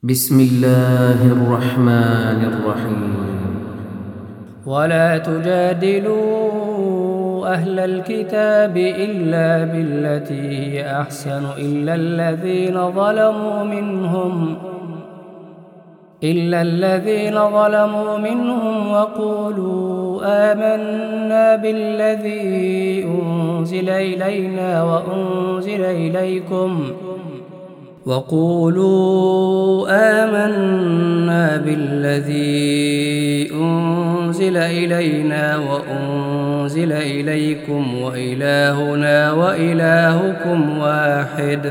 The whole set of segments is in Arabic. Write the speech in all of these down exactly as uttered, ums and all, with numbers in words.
بسم الله الرحمن الرحيم. ولا تجادلوا أهل الكتاب إلا بالتي هي أحسن إلا الذين ظلموا منهم إلا الذين ظلموا منهم وقولوا آمنا بالذي أنزل إلينا وأنزل إليكم وقولوا آمنا بالذي أنزل إلينا وأنزل إليكم وإلهنا وإلهكم واحد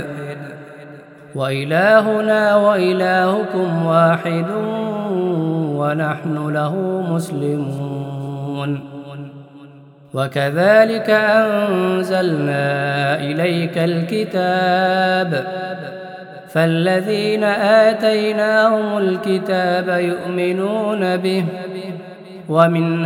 وإلهنا وإلهكم واحد ونحن له مسلمون. وكذلك أنزلنا إليك الكتاب فالذين آتيناهم الكتاب يؤمنون به ومن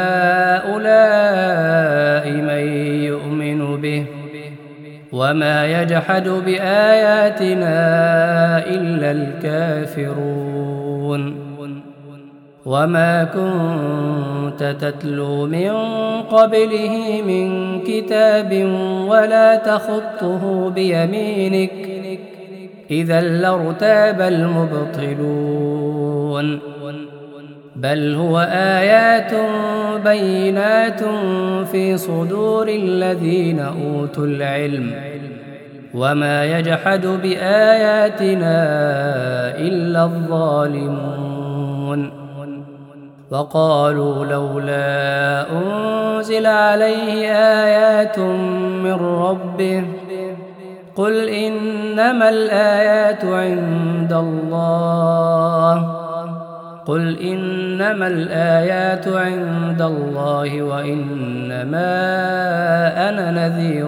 هؤلاء من يؤمن به وما يجحد بآياتنا إلا الكافرون. وما كنت تتلو من قبله من كتاب ولا تخطه بيمينك إذا لارتاب المبطلون بل هو آيات بينات في صدور الذين أوتوا العلم وما يجحد بآياتنا إلا الظالمون. وقالوا لولا أنزل عليه آيات من ربه قل إنما الآيات عند الله قل إنما الآيات عند الله وإنما أنا نذير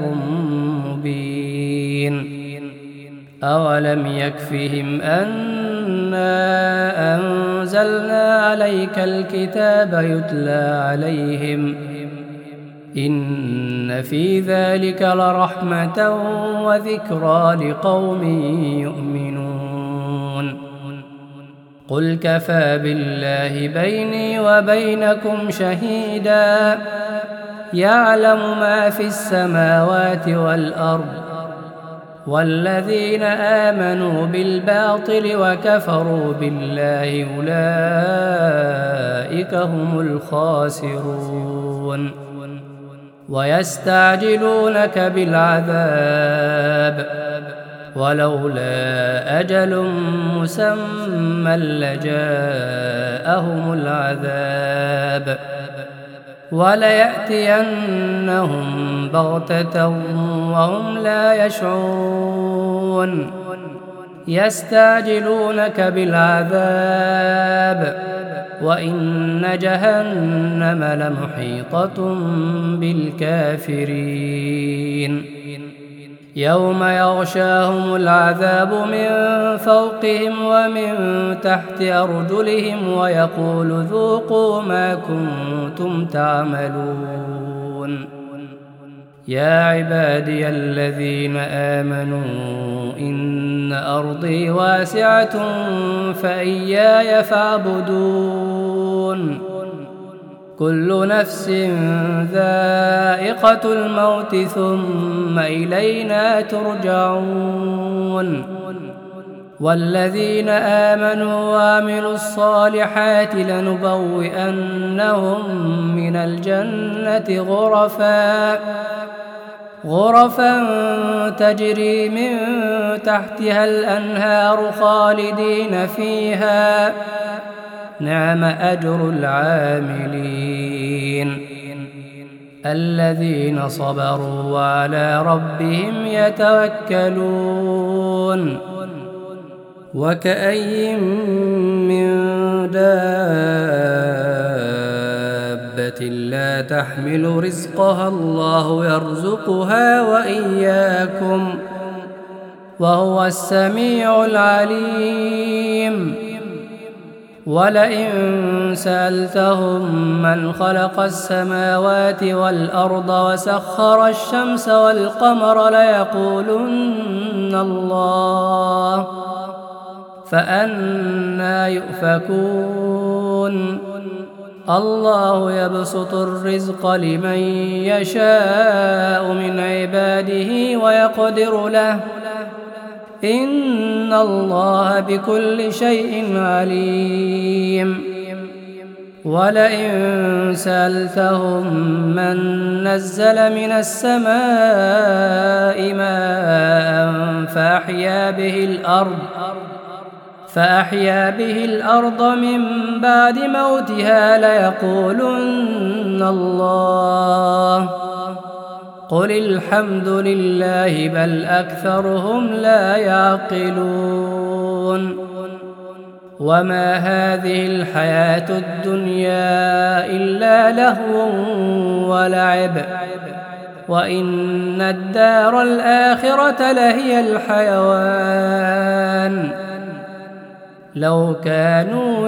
مبين. أولم يكفهم أنا أنزلنا عليك الكتاب يتلى عليهم إن في ذلك لرحمة وذكرى لقوم يؤمنون. قل كفى بالله بيني وبينكم شهيدا يعلم ما في السماوات والأرض والذين آمنوا بالباطل وكفروا بالله أولئك هم الخاسرون. ويستعجلونك بالعذاب ولولا أجل مسمى لجاءهم العذاب وليأتينهم بغتة وهم لا يشعرون. يستعجلونك بالعذاب وإن جهنم لمحيطة بالكافرين يوم يغشاهم العذاب من فوقهم ومن تحت أرجلهم ويقول ذوقوا ما كنتم تعملون. يا عبادي الذين آمنوا إن أرضي واسعة فإياي فاعبدون. كل نفس ذائقة الموت ثم إلينا ترجعون. والذين آمنوا وعملوا الصالحات لنبوئنهم من الجنة غرفا غرفا تجري من تحتها الأنهار خالدين فيها نعم أجر العاملين الذين صبروا وعلى ربهم يتوكلون. وكأي من دابة لا تحمل رزقها الله يرزقها وإياكم وهو السميع العليم. ولئن سألتهم من خلق السماوات والأرض وسخر الشمس والقمر ليقولن الله فأنى يؤفكون الله يبسط الرزق لمن يشاء من عباده ويقدر له إن الله بكل شيء عليم ولئن سألتهم من نزل من السماء ماء فأحيا به الأرض فأحيا به الأرض من بعد موتها ليقولن الله قل الحمد لله بل أكثرهم لا يعقلون وما هذه الحياة الدنيا إلا لهو ولعب وإن الدار الآخرة لهي الحيوان لو كانوا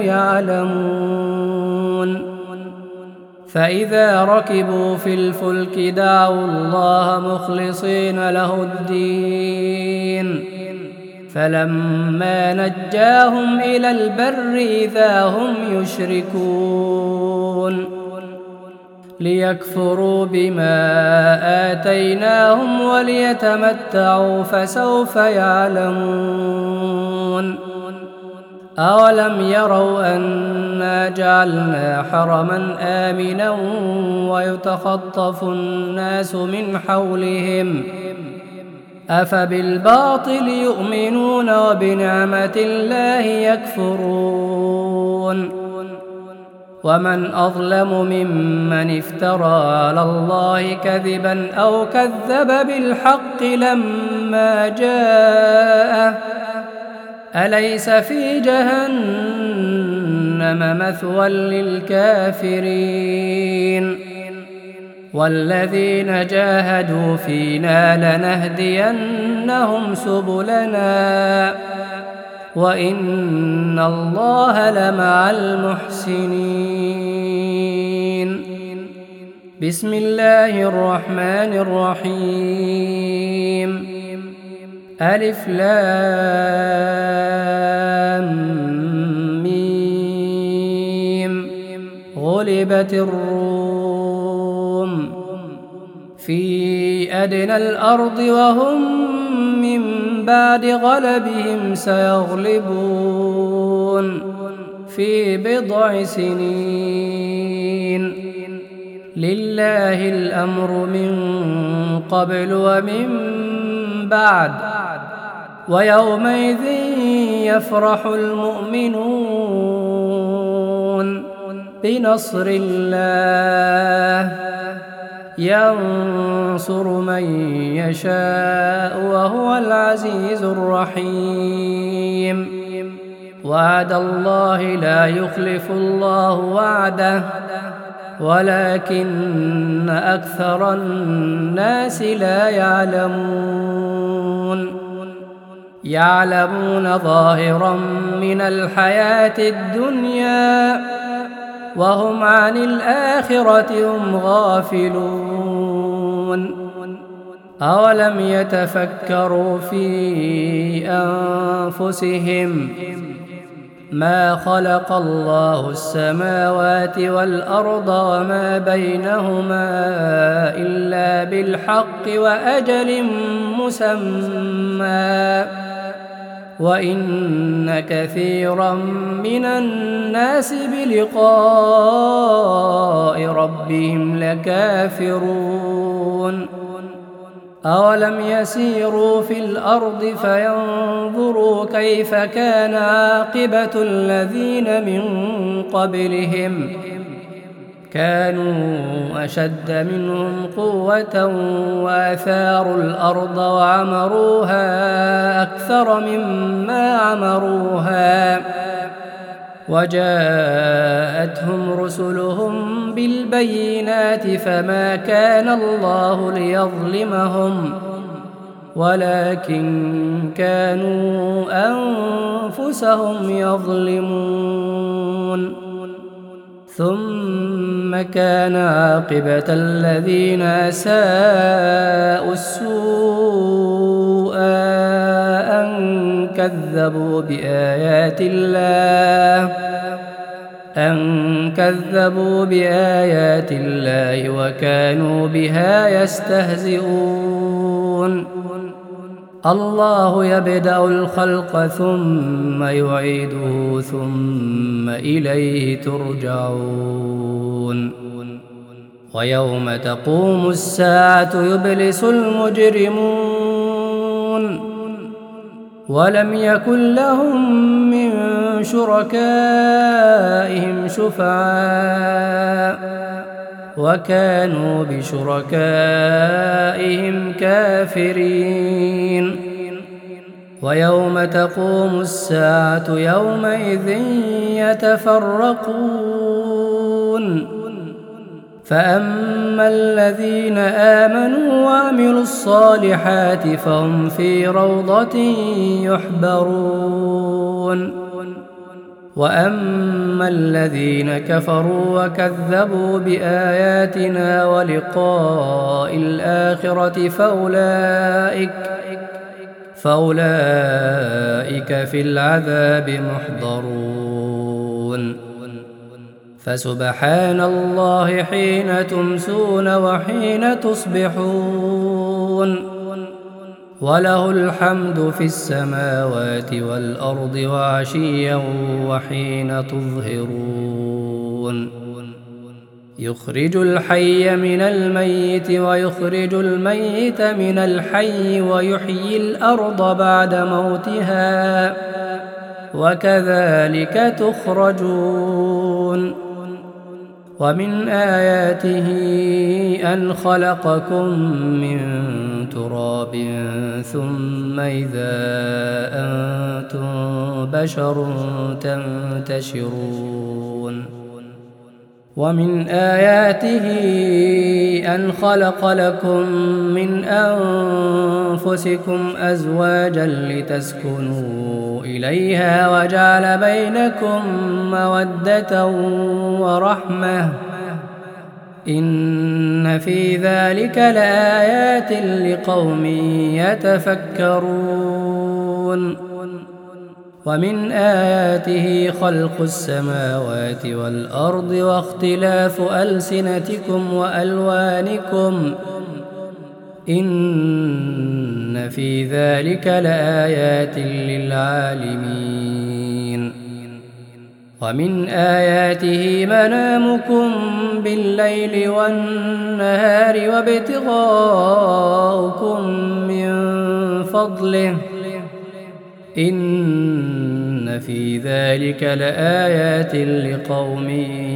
يعلمون فإذا ركبوا في الفلك دعوا الله مخلصين له الدين فلما نجاهم إلى البر إذا هم يشركون ليكفروا بما آتيناهم وليتمتعوا فسوف يعلمون أولم يروا أنا جعلنا حرما آمنا ويتخطف الناس من حولهم أفبالباطل يؤمنون وبنعمة الله يكفرون ومن أظلم ممن افترى على الله كذبا أو كذب بالحق لما جاءه أليس في جهنم مثوى للكافرين والذين جاهدوا فينا لنهدينهم سبلنا وإن الله لمع المحسنين بسم الله الرحمن الرحيم ألف لام ميم غلبت الروم في أدنى الأرض وهم من بعد غلبهم سيغلبون في بضع سنين لله الأمر من قبل ومن بعد ويومئذ يفرح المؤمنون بنصر الله ينصر من يشاء وهو العزيز الرحيم وعد الله لا يخلف الله وعده ولكن أكثر الناس لا يعلمون يعلمون ظاهرا من الحياة الدنيا وهم عن الآخرة هم غافلون أولم يتفكروا في أنفسهم ما خلق الله السماوات والأرض وما بينهما إلا بالحق وأجل مسمى وإن كثيرا من الناس بلقاء ربهم لكافرون أولم يسيروا في الأرض فينظروا كيف كان عاقبة الذين من قبلهم كانوا أشد منهم قوة وآثاروا الأرض وعمروها أكثر مما عمروها وجاءتهم رسلهم بالبينات فما كان الله ليظلمهم ولكن كانوا أنفسهم يظلمون ثم كان عاقبة الذين أساءوا السوء أن كذبوا بآيات الله أن كذبوا بآيات الله وكانوا بها يستهزئون الله يبدأ الخلق ثم يعيده ثم إليه ترجعون ويوم تقوم الساعة يبلس المجرمون ولم يكن لهم من شركائهم شفعاء وكانوا بشركائهم كافرين ويوم تقوم الساعة يومئذ يتفرقون فأما الذين آمنوا وعملوا الصالحات فهم في روضة يحبرون وأما الذين كفروا وكذبوا بآياتنا ولقاء الآخرة فأولئك فأولئك في العذاب محضرون فسبحان الله حين تمسون وحين تصبحون وله الحمد في السماوات والأرض وعشيا وحين تظهرون يخرج الحي من الميت ويخرج الميت من الحي ويحيي الأرض بعد موتها وكذلك تخرجون ومن آياته أن خلقكم من تراب ثم إذا أنتم بشر تنتشرون ومن آياته أن خلق لكم من أنفسكم أزواجا لتسكنوا إليها وجعل بينكم مودة ورحمة إن في ذلك لآيات لقوم يتفكرون ومن آياته خلق السماوات والأرض واختلاف ألسنتكم وألوانكم إن في ذلك لآيات للعالمين ومن آياته منامكم بالليل والنهار وابتغاؤكم من فضله إن في ذلك لآيات لقوم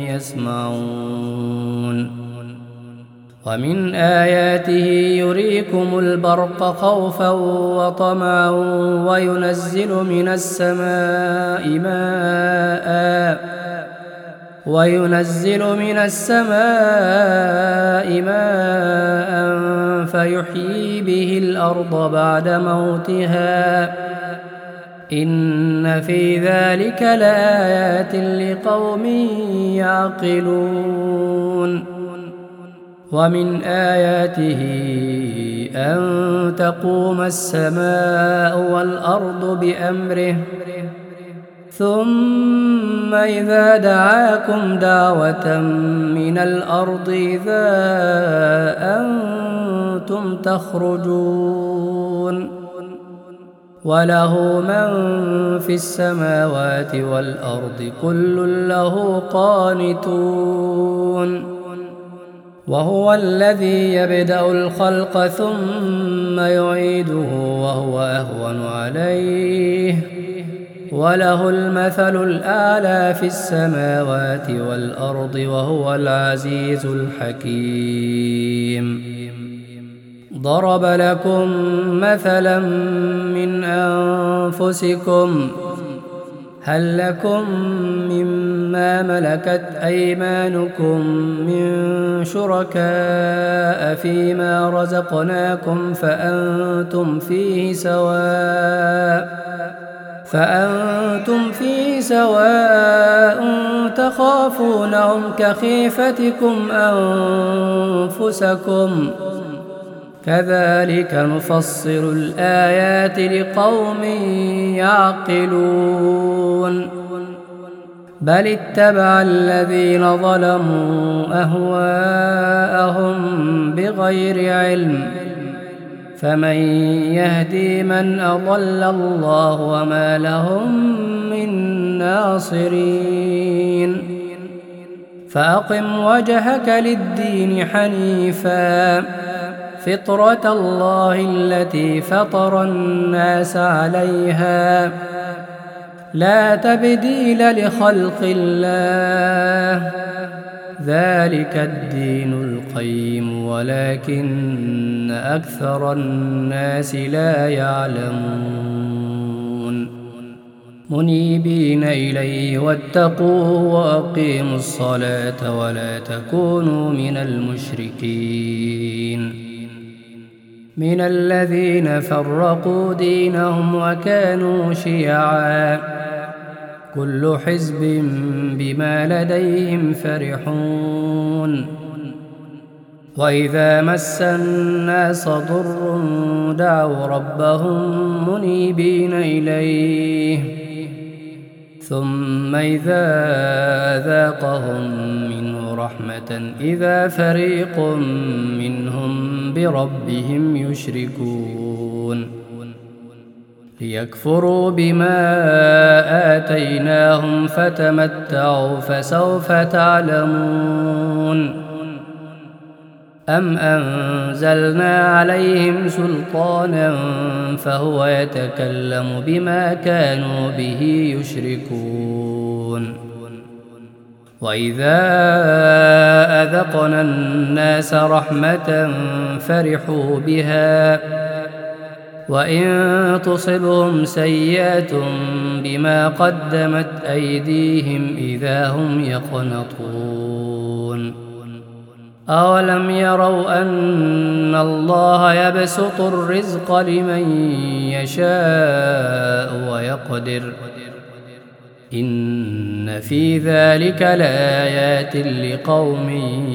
يسمعون ومن آياته يريكم البرق خوفا وطمعا وينزل من السماء ماء وينزل من السماء ماء فيحيي به الأرض بعد موتها إن في ذلك لآيات لقوم يعقلون ومن آياته أن تقوم السماء والأرض بأمره ثم إذا دعاكم دعوة من الأرض إذا أنتم تخرجون وله من في السماوات والأرض كل له قانتون وهو الذي يبدأ الخلق ثم يعيده وهو أهون عليه وله المثل الأعلى في السماوات والأرض وهو العزيز الحكيم ضرب لكم مثلا من أنفسكم هل لكم مما ملكت أيمانكم من شركاء فيما رزقناكم فأنتم فيه سواء فأنتم فيه سواء تخافونهم كخيفتكم أنفسكم كذلك نفصل الآيات لقوم يعقلون بل اتبع الذين ظلموا أهواءهم بغير علم فمن يهدي من أضل الله وما لهم من ناصرين فأقم وجهك للدين حنيفا فطرة الله التي فطر الناس عليها لا تبديل لخلق الله ذلك الدين القيم ولكن أكثر الناس لا يعلمون منيبين إليه واتقوه وأقيموا الصلاة ولا تكونوا من المشركين من الذين فرقوا دينهم وكانوا شيعا كل حزب بما لديهم فرحون وإذا مس الناس ضر دعوا ربهم منيبين إليه ثم إذا ذاقهم منه رحمة إذا فريق منهم بربهم يشركون ليكفروا بما آتيناهم فتمتعوا فسوف تعلمون أم أنزلنا عليهم سلطانا فهو يتكلم بما كانوا به يشركون وإذا أذقنا الناس رحمة فرحوا بها وإن تصبهم سيئة بما قدمت أيديهم إذا هم يقنطون أولم يروا أن الله يبسط الرزق لمن يشاء ويقدر إن في ذلك لآيات لقوم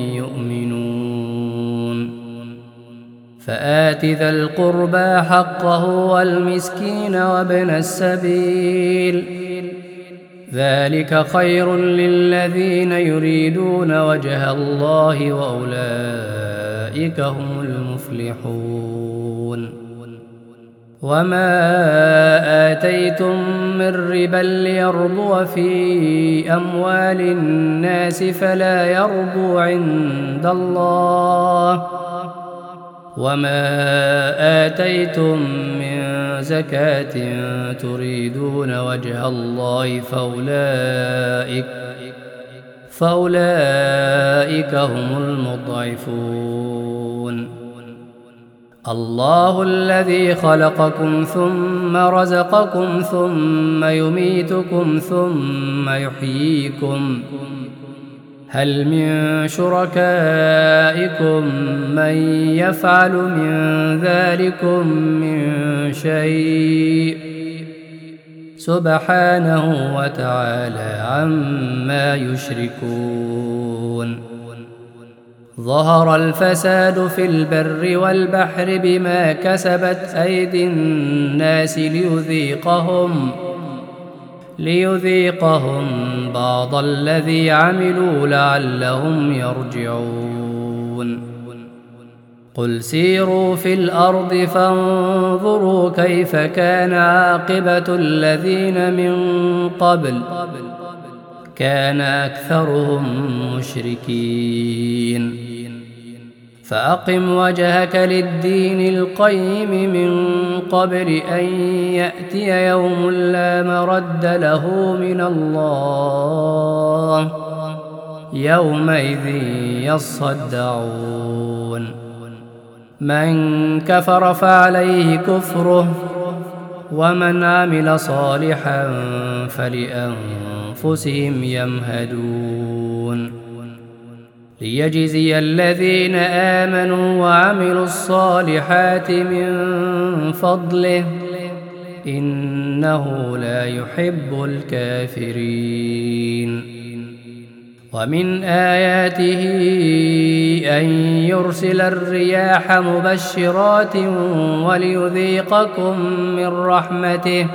يؤمنون فآت ذا القربى حقه والمسكين وابن السبيل ذلك خير للذين يريدون وجه الله وأولئك هم المفلحون وما آتيتم من ربا ليربو في أموال الناس فلا يربو عند الله وما آتيتم من زكاة تريدون وجه الله فأولئك فأولئك هم المضعفون الله الذي خلقكم ثم رزقكم ثم يميتكم ثم يحييكم هل من شركائكم من يفعل من ذلكم من شيء سبحانه وتعالى عما يشركون ظهر الفساد في البر والبحر بما كسبت أيدي الناس ليذيقهم ليذيقهم بعض الذي عملوا لعلهم يرجعون قل سيروا في الأرض فانظروا كيف كان عاقبة الذين من قبل كان أكثرهم مشركين فأقم وجهك للدين القيم من قبل أن يأتي يوم لا مرد له من الله يومئذ يصدعون من كفر فعليه كفره ومن عمل صالحا فلأنفسهم يمهدون ليجزي الذين آمنوا وعملوا الصالحات من فضله إنه لا يحب الكافرين ومن آياته أن يرسل الرياح مبشرات وليذيقكم من رحمته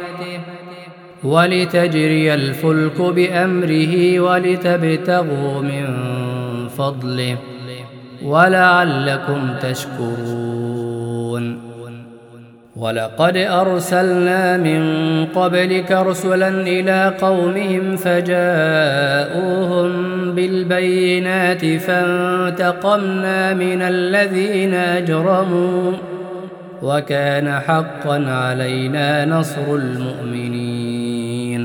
ولتجري الفلك بأمره ولتبتغوا من فضله ولعلكم تشكرون. ولقد أرسلنا من قبلك رسلا إلى قومهم فجاءوهم بالبينات فانتقمنا من الذين أجرموا وكان حقا علينا نصر المؤمنين.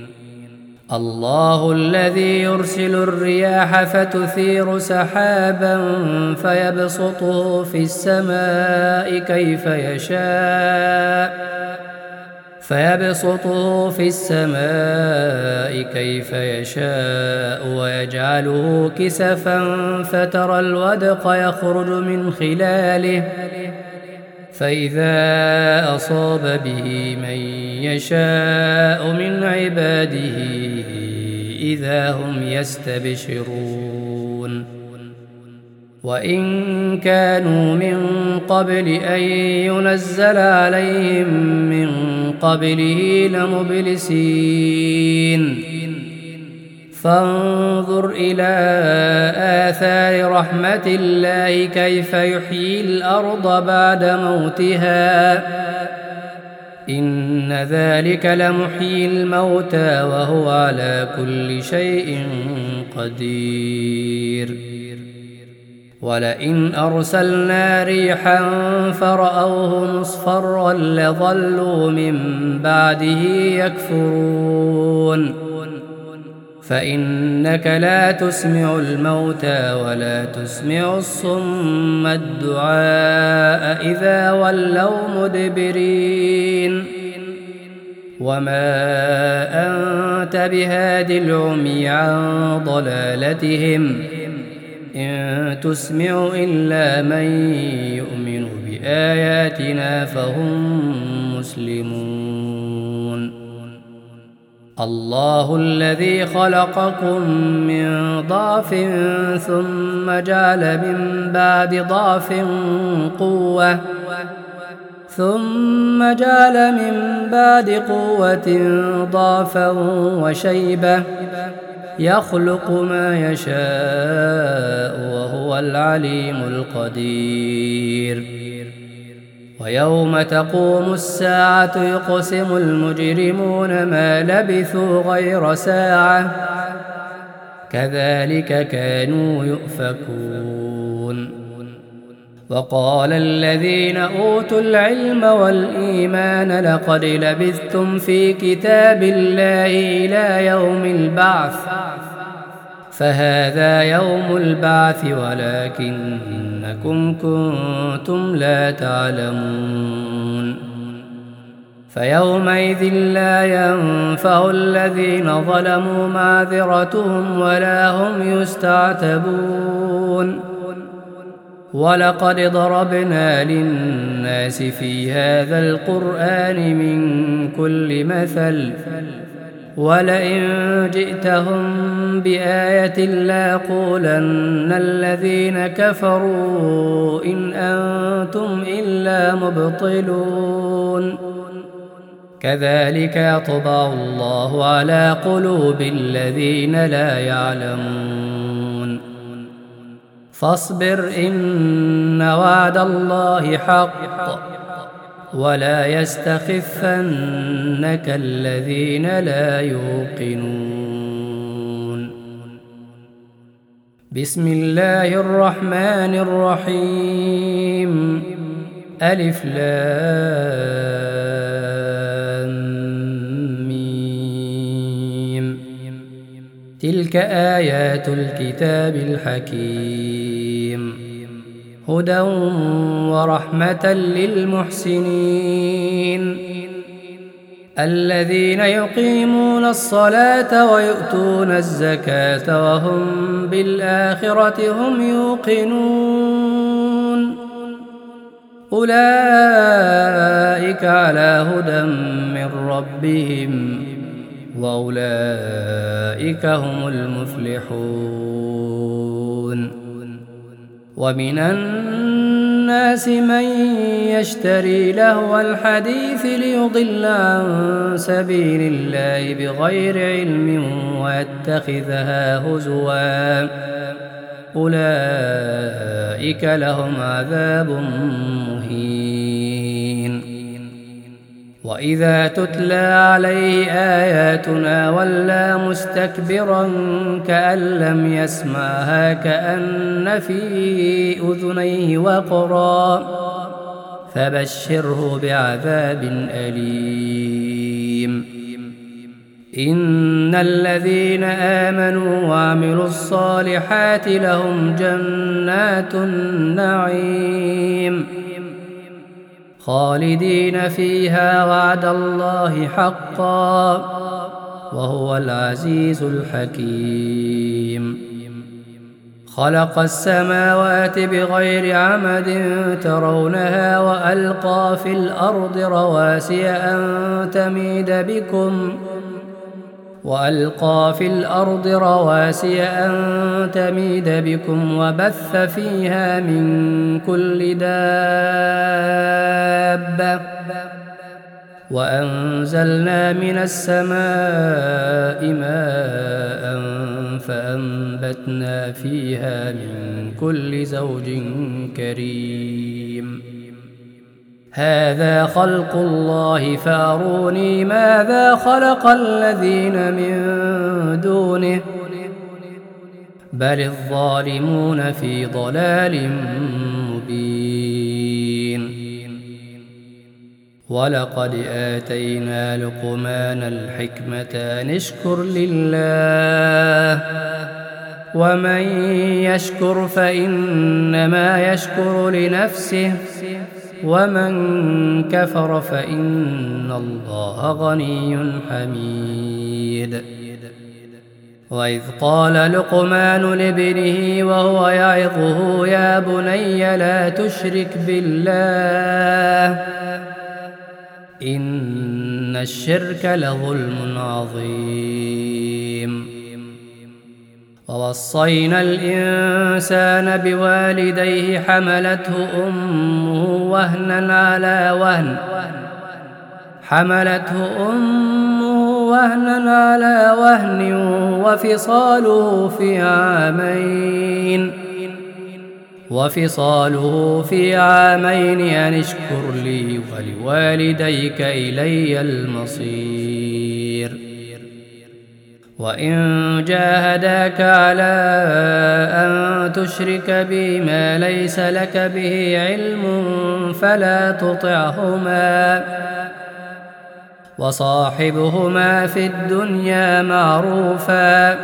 الله الذي يرسل الرياح فتثير سحابا فيبسطه في السماء كيف يشاء فيبسطه في السماء كيف يشاء ويجعله كسفا فترى الودق يخرج من خلاله فإذا أصاب به من يشاء من عباده إذا هم يستبشرون. وإن كانوا من قبل أن ينزل عليهم من قبله لمبلسين. فانظر إلى آثار رحمة الله كيف يحيي الأرض بعد موتها إن ذلك لمحيي الموتى وهو على كل شيء قدير. ولئن أرسلنا ريحا فرأوه مصفرا لظلوا من بعده يكفرون. فإنك لا تسمع الموتى ولا تسمع الصم الدعاء إذا ولوا مدبرين. وما أنت بهاد العمي عن ضلالتهم إن تسمع إلا من يؤمن بآياتنا فهم مسلمون. الله الذي خلقكم من ضعف ثم جعل من بعد ضعف قوة ثم جعل من بعد قوة ضعفا وشيبة يخلق ما يشاء وهو العليم القدير. ويوم تقوم الساعة يقسم المجرمون ما لبثوا غير ساعة كذلك كانوا يؤفكون. وقال الذين أوتوا العلم والإيمان لقد لبثتم في كتاب الله إلى يوم البعث فهذا يوم البعث ولكنكم كنتم لا تعلمون. فيومئذ لا ينفع الذين ظلموا معذرتهم ولا هم يستعتبون. ولقد ضربنا للناس في هذا القرآن من كل مثل ولئن جئتهم بآية ليقولن الذين كفروا إن أنتم إلا مبطلون. كذلك يطبع الله على قلوب الذين لا يعلمون. فاصبر إن وعد الله حق ولا يستخفنك الذين لا يوقنون. بسم الله الرحمن الرحيم ألف لام ميم تلك آيات الكتاب الحكيم هدى ورحمة للمحسنين الذين يقيمون الصلاة ويؤتون الزكاة وهم بالآخرة هم يوقنون. أولئك على هدى من ربهم وأولئك هم المفلحون. ومن الناس من يشتري لهو الحديث ليضل عن سبيل الله بغير علم ويتخذها هزوا أولئك لهم عذاب مهين. وإذا تتلى عليه آياتنا ولى مستكبرا كأن لم يسمعها كأن في أذنيه وقرا فبشره بعذاب أليم. إن الذين آمنوا وعملوا الصالحات لهم جنات النعيم خالدين فيها وعد الله حقا وهو العزيز الحكيم. خلق السماوات بغير عمد ترونها وألقى في الأرض رواسي أن تميد بكم وألقى في الأرض رواسي أن تميد بكم وبث فيها من كل دابة وأنزلنا من السماء ماء فأنبتنا فيها من كل زوج كريم. هذا خلق الله فأروني ماذا خلق الذين من دونه بل الظالمون في ضلال مبين. ولقد آتينا لقمان الحكمة أن اشكر لله ومن يشكر فإنما يشكر لنفسه ومن كفر فإن الله غني حميد. وإذ قال لقمان لابنه وهو يعظه يا بني لا تشرك بالله إن الشرك لظلم عظيم. ووصينا الإنسان بوالديه حملته أمه وهنا على وهن حملته أمه وهنا على وهن وفصاله في عامين وفصاله في عامين أن اشكر لي ولوالديك إلي المصير. وإن جاهداك على أن تشرك بي ما ليس لك به علم فلا تطعهما وصاحبهما في الدنيا معروفا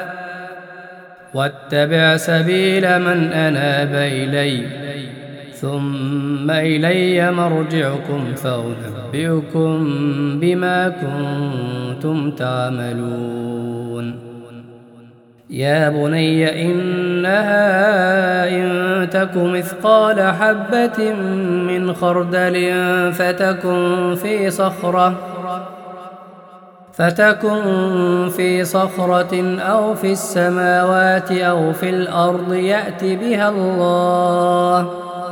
واتبع سبيل من أناب إلي ثم إلي مرجعكم فأنبئكم بما كنتم تعملون. يا بني إنها إن تك مثقال حبة من خردل فتكن في صخرة فتكن في صخرة أو في السماوات أو في الأرض يأت بها الله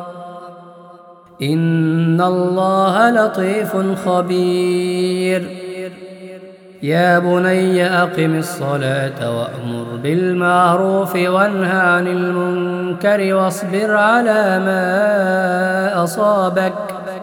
إن الله لطيف خبير. يا بني أقم الصلاة وأمر بالمعروف وانه عن المنكر واصبر على ما أصابك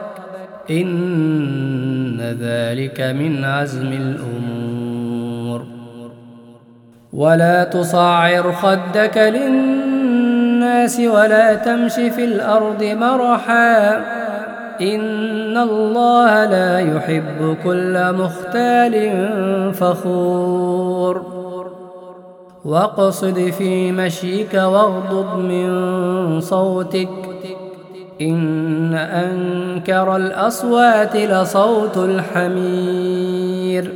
إن ذلك من عزم الأمور. ولا تصعر خدك للناس ولا تمش في الأرض مرحا إن الله لا يحب كل مختال فخور. واقصد في مشيك واغضض من صوتك إن أنكر الأصوات لصوت الحمير.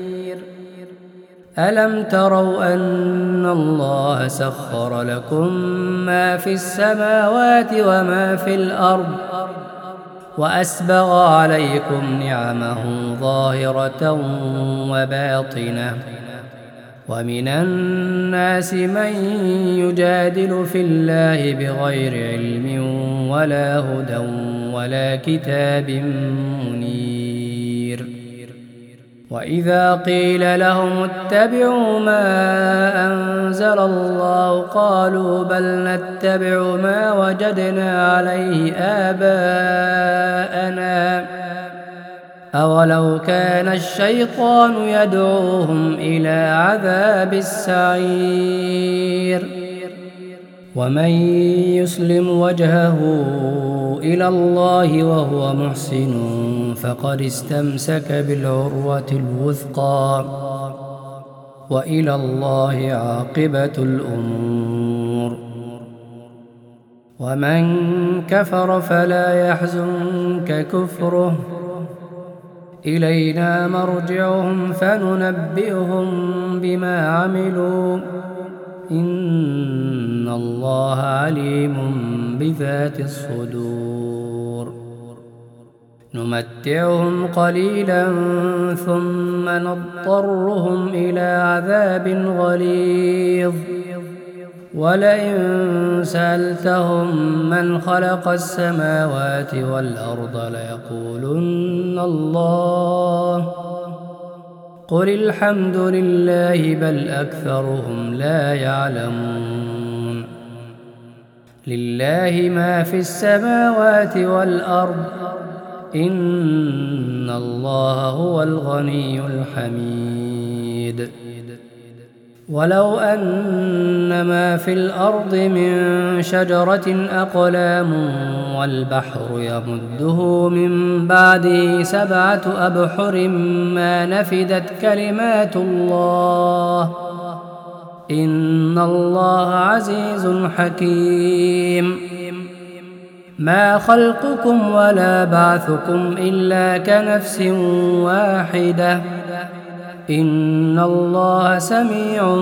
ألم تروا أن الله سخر لكم ما في السماوات وما في الأرض وأسبغ عليكم نعمه ظاهرة وباطنة ومن الناس من يجادل في الله بغير علم ولا هدى ولا كتاب منير وإذا قيل لهم اتبعوا ما أنزل الله قالوا بل نتبع ما وجدنا عليه آباءنا أولو كان الشيطان يدعوهم إلى عذاب السعير ومن يسلم وجهه إلى الله وهو محسن فقد استمسك بالعروة الوثقى وإلى الله عاقبة الأمور ومن كفر فلا يحزنك كفره إلينا مرجعهم فننبئهم بما عملوا إن الله عليم بذات الصدور نمتعهم قليلا ثم نضطرهم إلى عذاب غليظ ولئن سألتهم من خلق السماوات والأرض ليقولن الله قل الحمد لله بل أكثرهم لا يعلمون لله ما في السماوات والأرض إن الله هو الغني الحميد ولو أن ما في الأرض من شجرة أقلام والبحر يمده من بعده سبعة أبحر ما نفدت كلمات الله إن الله عزيز حكيم ما خلقكم ولا بعثكم إلا كنفس واحدة إن الله سميع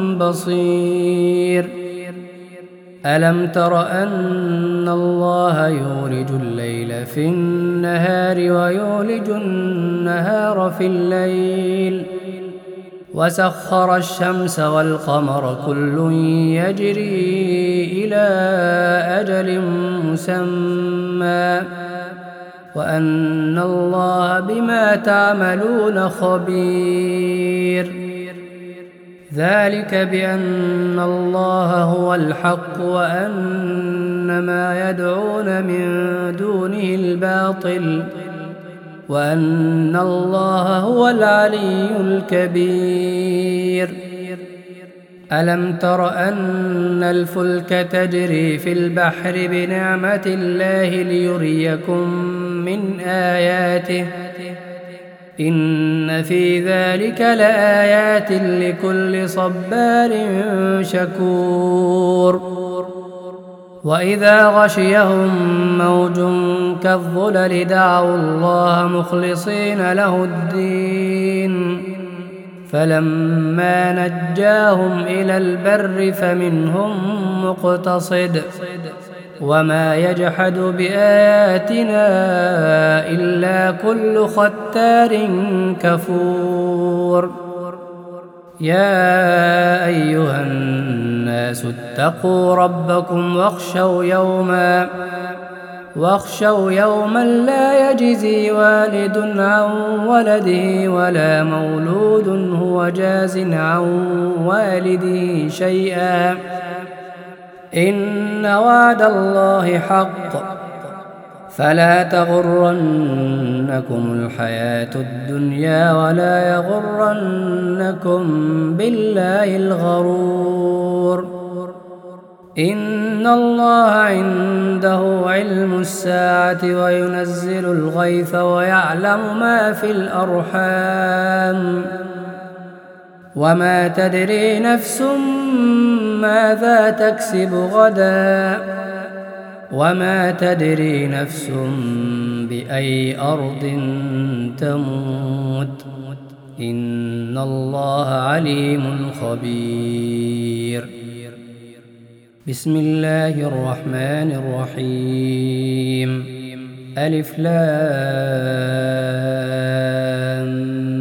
بصير ألم تر أن الله يولج الليل في النهار ويولج النهار في الليل وسخر الشمس والقمر كل يجري إلى أجل مسمى وأن الله بما تعملون خبير ذلك بأن الله هو الحق وأن ما يدعون من دونه الباطل وأن الله هو العلي الكبير ألم تر أن الفلك تجري في البحر بنعمة الله ليريكم من آياته إن في ذلك لآيات لكل صبار شكور وإذا غشيهم موج كالظلل دعوا الله مخلصين له الدين فلما نجاهم إلى البر فمنهم مقتصد وما يجحد بآياتنا إلا كل ختار كفور يا أيها الناس اتقوا ربكم واخشوا يوما واخشوا يوما لا يجزي والد عن ولده ولا مولود هو جاز عن والده شيئا إن وعد الله حق فلا تغرنكم الحياة الدنيا ولا يغرنكم بالله الغرور إن الله عنده علم الساعة وينزل الغيث ويعلم ما في الأرحام وما تدري نفس ماذا تكسب غدا وما تدري نفس بأي أرض تموت إن الله عليم خبير بسم الله الرحمن الرحيم ألف لام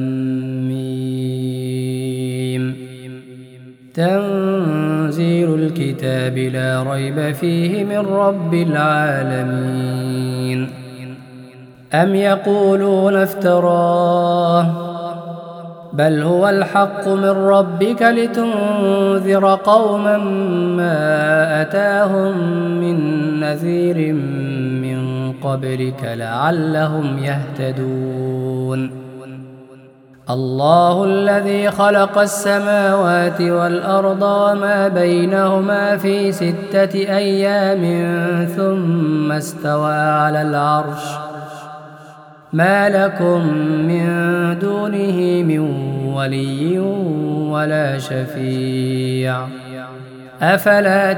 ميم. تنزيل الكتاب لا ريب فيه من رب العالمين. أم يقولون افتراه بل هو الحق من ربك لتنذر قوما ما أتاهم من نذير من قبلك لعلهم يهتدون. الله الذي خلق السماوات والأرض وما بينهما في ستة أيام ثم استوى على العرش ما لكم من دونه من ولي ولا شفيع أفلا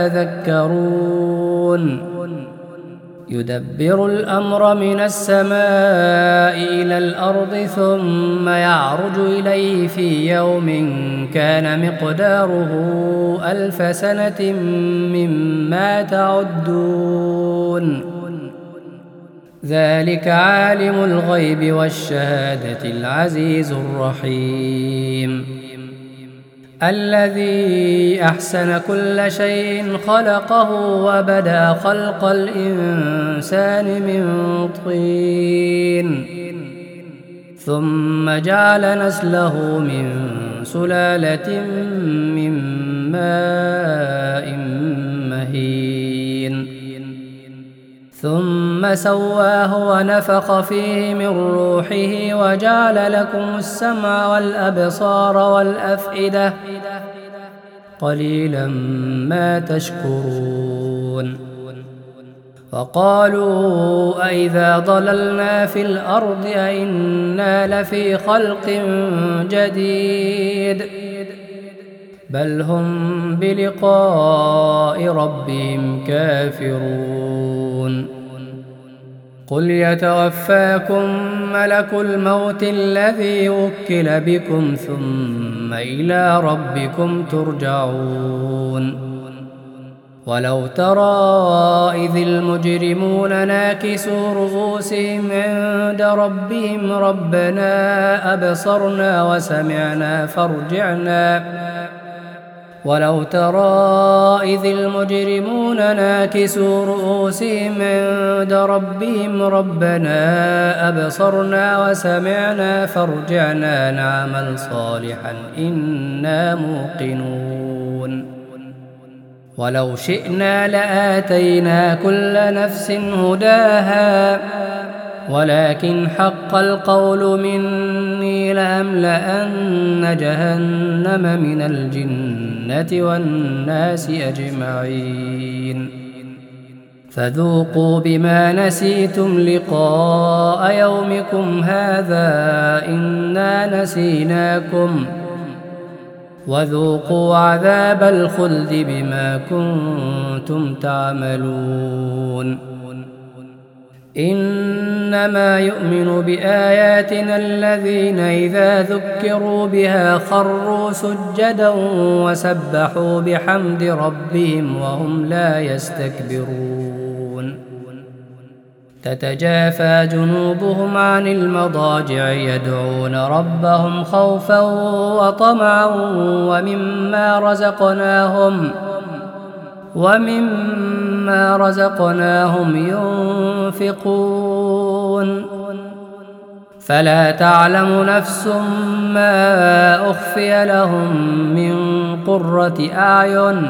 تتذكرون. يدبر الأمر من السماء إلى الأرض ثم يعرج إليه في يوم كان مقداره ألف سنة مما تعدون. ذلك عالم الغيب والشهادة العزيز الرحيم. الذي أحسن كل شيء خلقه وبدأ خلق الإنسان من طين ثم جعل نسله من سلالة من ماء مهين ثم سواه ونفخ فيه من روحه وجعل لكم السمع والأبصار والأفئدة قليلا ما تشكرون. وقالوا أئذا ضللنا في الأرض أئنا لفي خلق جديد بل هم بلقاء ربهم كافرون. قل يتوفاكم ملك الموت الذي وكل بكم ثم إلى ربكم ترجعون. ولو ترى إذ المجرمون ناكسوا رؤوسهم عند ربهم ربنا أبصرنا وسمعنا فارجعنا ولو ترى إذ المجرمون ناكسوا رؤوسهم عند ربهم ربنا أبصرنا وسمعنا فارجعنا نعمل صالحا إنا موقنون. ولو شئنا لآتينا كل نفس هداها ولكن حق القول مني لأملأن جهنم من الجنة والناس أجمعين. فذوقوا بما نسيتم لقاء يومكم هذا إنا نسيناكم وذوقوا عذاب الخلد بما كنتم تعملون. إنما يؤمن بآياتنا الذين إذا ذكروا بها خروا سجدا وسبحوا بحمد ربهم وهم لا يستكبرون. تتجافى جنوبهم عن المضاجع يدعون ربهم خوفا وطمعا ومما رزقناهم ومما رزقناهم ينفقون. فلا تعلم نفس ما أخفي لهم من قرة أعين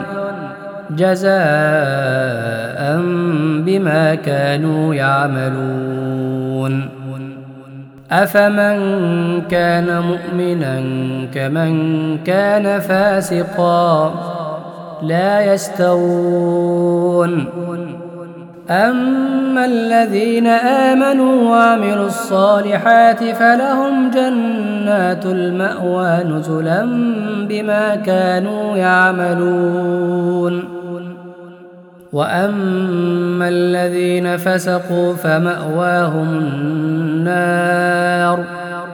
جزاء بما كانوا يعملون. أفمن كان مؤمنا كمن كان فاسقا لا يستوون. أما الذين آمنوا وعملوا الصالحات فلهم جنات المأوى نزلا بما كانوا يعملون. وأما الذين فسقوا فمأواهم النار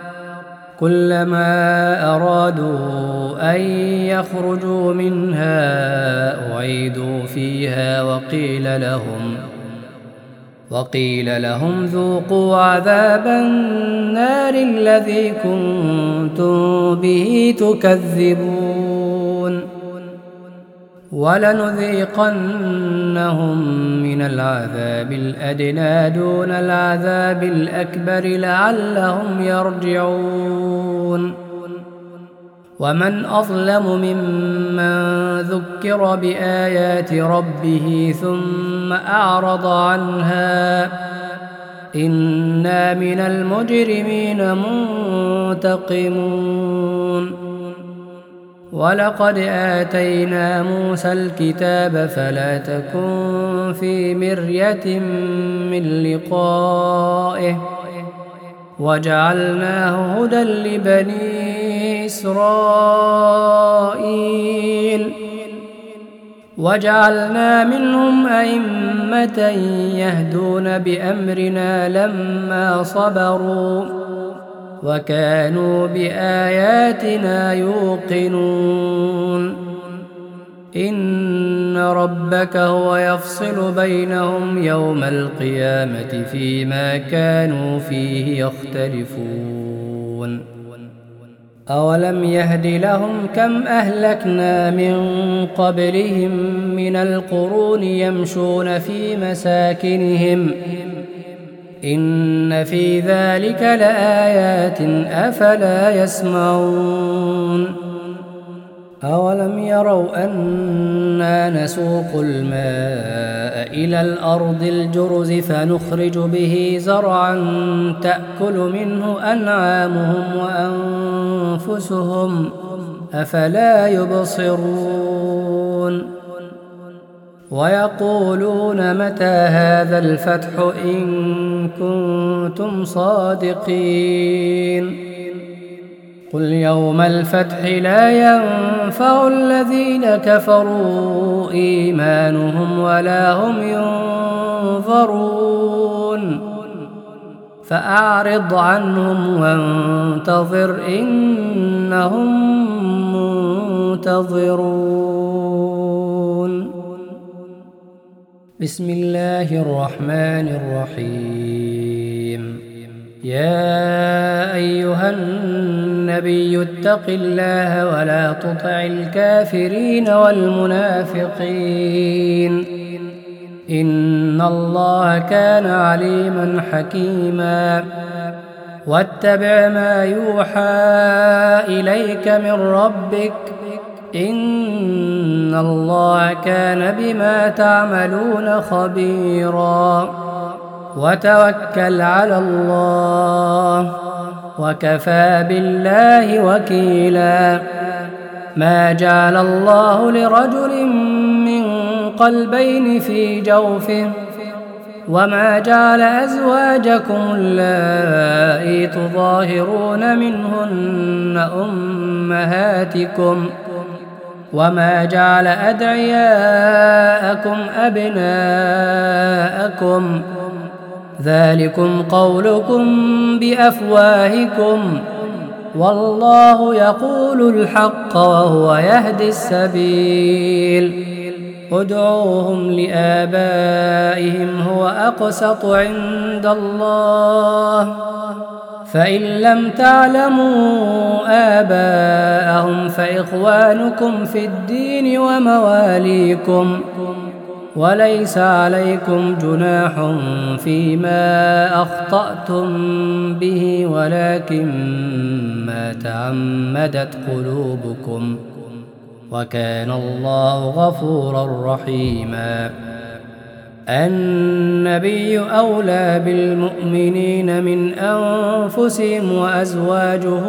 كلما أرادوا أن يخرجوا منها أعيدوا فيها وقيل لهم وقيل لهم ذوقوا عذاب النار الذي كنتم به تكذبون ولنذيقنهم من العذاب الأدنى دون العذاب الأكبر لعلهم يرجعون ومن أظلم ممن ذكر بآيات ربه ثم أعرض عنها إنا من المجرمين منتقمون ولقد آتينا موسى الكتاب فلا تكن في مرية من لقائه وجعلناه هدى لبني إسرائيل وجعلنا منهم أئمة يهدون بأمرنا لما صبروا وكانوا بآياتنا يوقنون إن ربك هو يفصل بينهم يوم القيامة فيما كانوا فيه يختلفون أولم يهد لهم كم أهلكنا من قبلهم من القرون يمشون في مساكنهم إن في ذلك لآيات أفلا يسمعون أولم يروا أنا نسوق الماء إلى الأرض الجرز فنخرج به زرعا تأكل منه أنعامهم وأنفسهم أفلا يبصرون ويقولون متى هذا الفتح إن كنتم صادقين قل يوم الفتح لا ينفع الذين كفروا إيمانهم ولا هم ينظرون فأعرض عنهم وانتظر إنهم منتظرون بسم الله الرحمن الرحيم يا أيها النبي اتق الله ولا تطع الكافرين والمنافقين إن الله كان عليما حكيما واتبع ما يوحى إليك من ربك إن الله كان بما تعملون خبيرا وتوكل على الله وكفى بالله وكيلا ما جعل الله لرجل من قلبين في جوفه وما جعل أزواجكم اللائي تظاهرون منهن أمهاتكم وما جعل أدعياءكم أبناءكم ذلكم قولكم بأفواهكم والله يقول الحق وهو يهدي السبيل ادعوهم لآبائهم هو أقسط عند الله فإن لم تعلموا آباءهم فإخوانكم في الدين ومواليكم وليس عليكم جناح فيما أخطأتم به ولكن ما تعمدت قلوبكم وكان الله غفورا رحيما النبي أولى بالمؤمنين من أنفسهم وأزواجه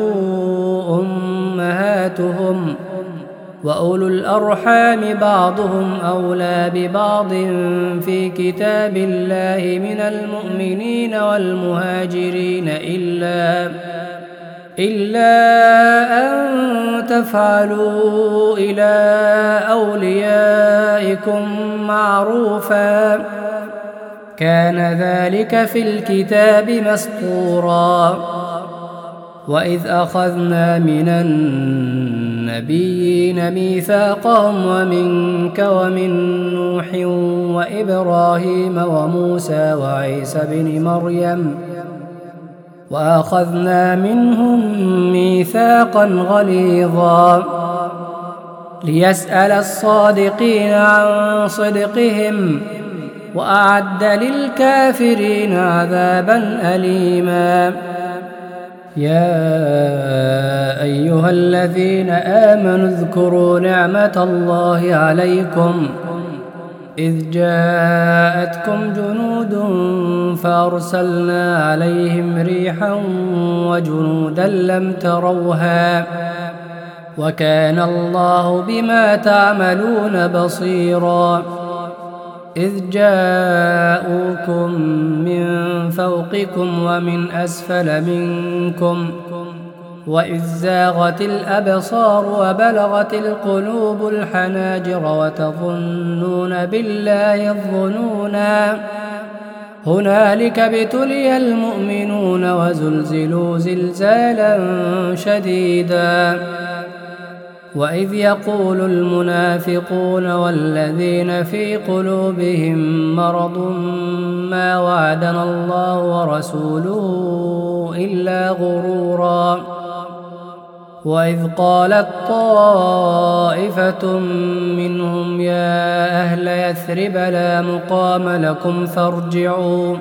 أمهاتهم وأولو الأرحام بعضهم أولى ببعض في كتاب الله من المؤمنين والمهاجرين إلا إلا أن تفعلوا إلى أوليائكم معروفا كان ذلك في الكتاب مسطورا وإذ أخذنا من النبيين ميثاقهم ومنك ومن نوح وإبراهيم وموسى وعيسى بن مريم وأخذنا منهم ميثاقا غليظا ليسأل الصادقين عن صدقهم وأعد للكافرين عذابا أليما. يا أيها الذين آمنوا اذكروا نعمة الله عليكم إذ جاءتكم جنود فأرسلنا عليهم ريحا وجنودا لم تروها وكان الله بما تعملون بصيرا. إذ جاءوكم من فوقكم ومن أسفل منكم وإذ زاغت الأبصار وبلغت القلوب الحناجر وتظنون بالله الظنونا هنالك ابتلي المؤمنون وزلزلوا زلزالا شديدا. وإذ يقول المنافقون والذين في قلوبهم مرض ما وعدنا الله ورسوله إلا غرورا. وإذ قالت طائفة منهم يا أهل يثرب لا مقام لكم فارجعوا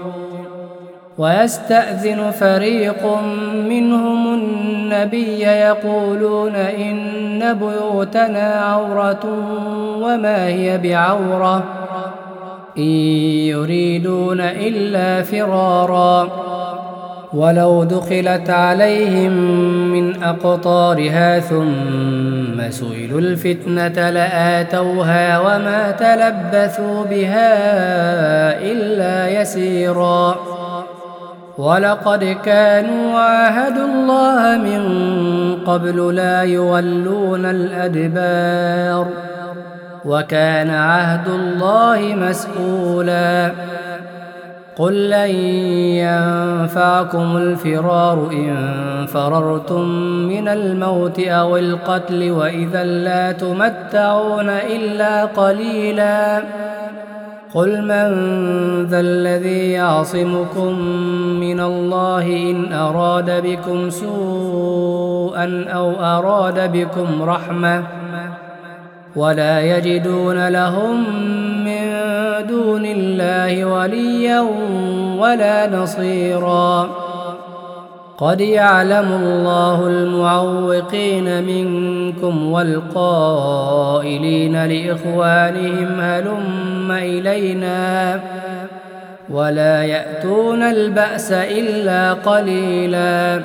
ويستأذن فريق منهم النبي يقولون إن بيوتنا عورة وما هي بعورة إن يريدون إلا فرارا ولو دخلت عليهم من أقطارها ثم سئلوا الفتنة لآتوها وما تلبثوا بها إلا يسيرا. ولقد كانوا عاهدوا الله من قبل لا يولون الأدبار وكان عهد الله مسؤولا. قل لن ينفعكم الفرار إن فررتم من الموت أو القتل وإذا لا تمتعون إلا قليلا. قل من ذا الذي يعصمكم من الله إن أراد بكم سوءا أو أراد بكم رحمة ولا يجدون لهم من دون الله وليا ولا نصيرا. قد يعلم الله المعوقين منكم والقائلين لإخوانهم هلم إلينا ولا يأتون البأس إلا قليلا.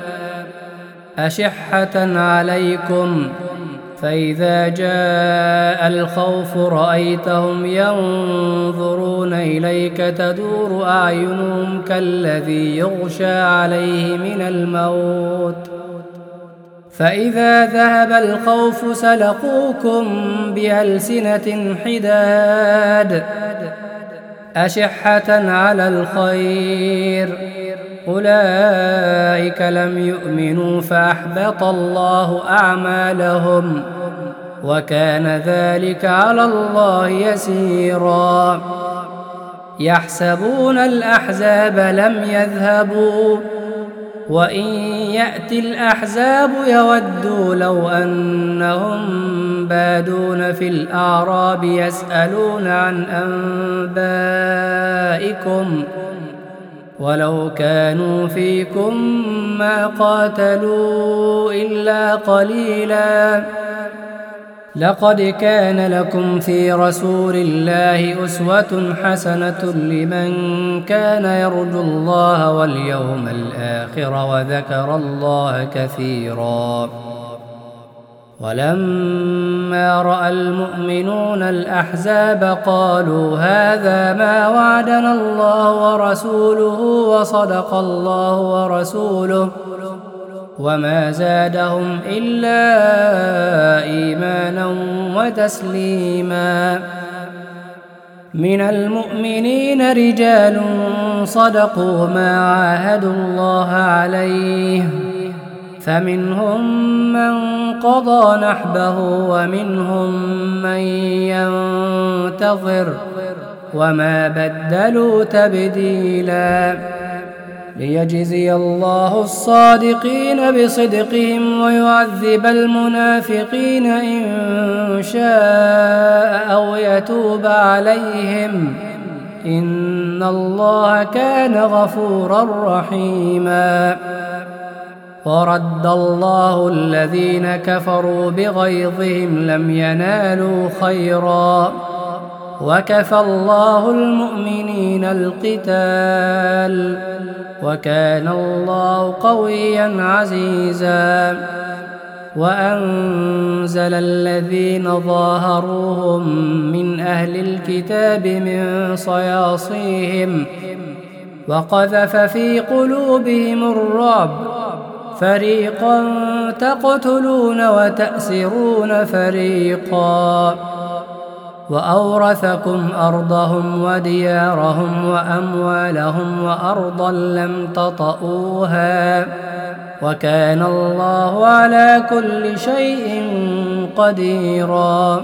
أشحة عليكم فإذا جاء الخوف رأيتهم ينظرون إليك تدور أعينهم كالذي يغشى عليه من الموت فإذا ذهب الخوف سلقوكم بألسنة حداد أشحة على الخير أولئك لم يؤمنوا فأحبط الله أعمالهم وكان ذلك على الله يسيرا. يحسبون الأحزاب لم يذهبوا وإن يأتي الأحزاب يودوا لو أنهم بادون في الأعراب يسألون عن أنبائكم ولو كانوا فيكم ما قاتلوا إلا قليلا. لقد كان لكم في رسول الله أسوة حسنة لمن كان يرجو الله واليوم الآخر وذكر الله كثيرا. ولما رأى المؤمنون الأحزاب قالوا هذا ما وعدنا الله ورسوله وصدق الله ورسوله وما زادهم إلا إيمانا وتسليما. من المؤمنين رجال صدقوا ما عاهدوا الله عليه فمنهم من قضى نحبه ومنهم من ينتظر وما بدلوا تبديلا ليجزي الله الصادقين بصدقهم ويعذب المنافقين إن شاء أو يتوب عليهم إن الله كان غفورا رحيما. ورد الله الذين كفروا بغيظهم لم ينالوا خيرا وكفى الله المؤمنين القتال وكان الله قويا عزيزا. وأنزل الذين ظاهروهم من أهل الكتاب من صياصيهم وقذف في قلوبهم الرعب فريقا تقتلون وتأسرون فريقا وأورثكم أرضهم وديارهم وأموالهم وأرضا لم تطئوها وكان الله على كل شيء قديرا.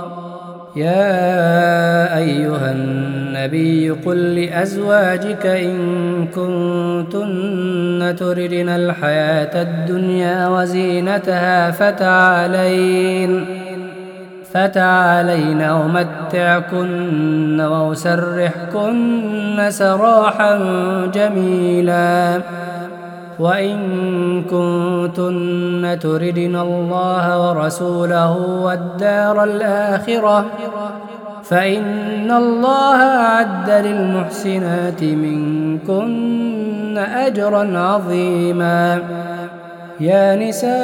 يا أيها النبي قل لأزواجك إن كنتن تردن الحياة الدنيا وزينتها فتعالين فتعالين أمتعكن وأسرحكن سراحا جميلا. وإن كنتن تردن الله ورسوله والدار الآخرة فإن الله أعد للمحسنات منكن أجرا عظيما. يا نساء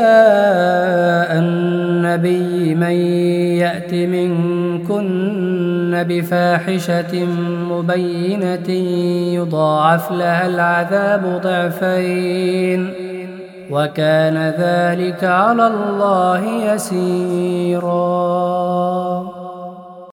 النبي من يأت منكن بفاحشة مبينة يضاعف لها العذاب ضعفين وكان ذلك على الله يسيرا.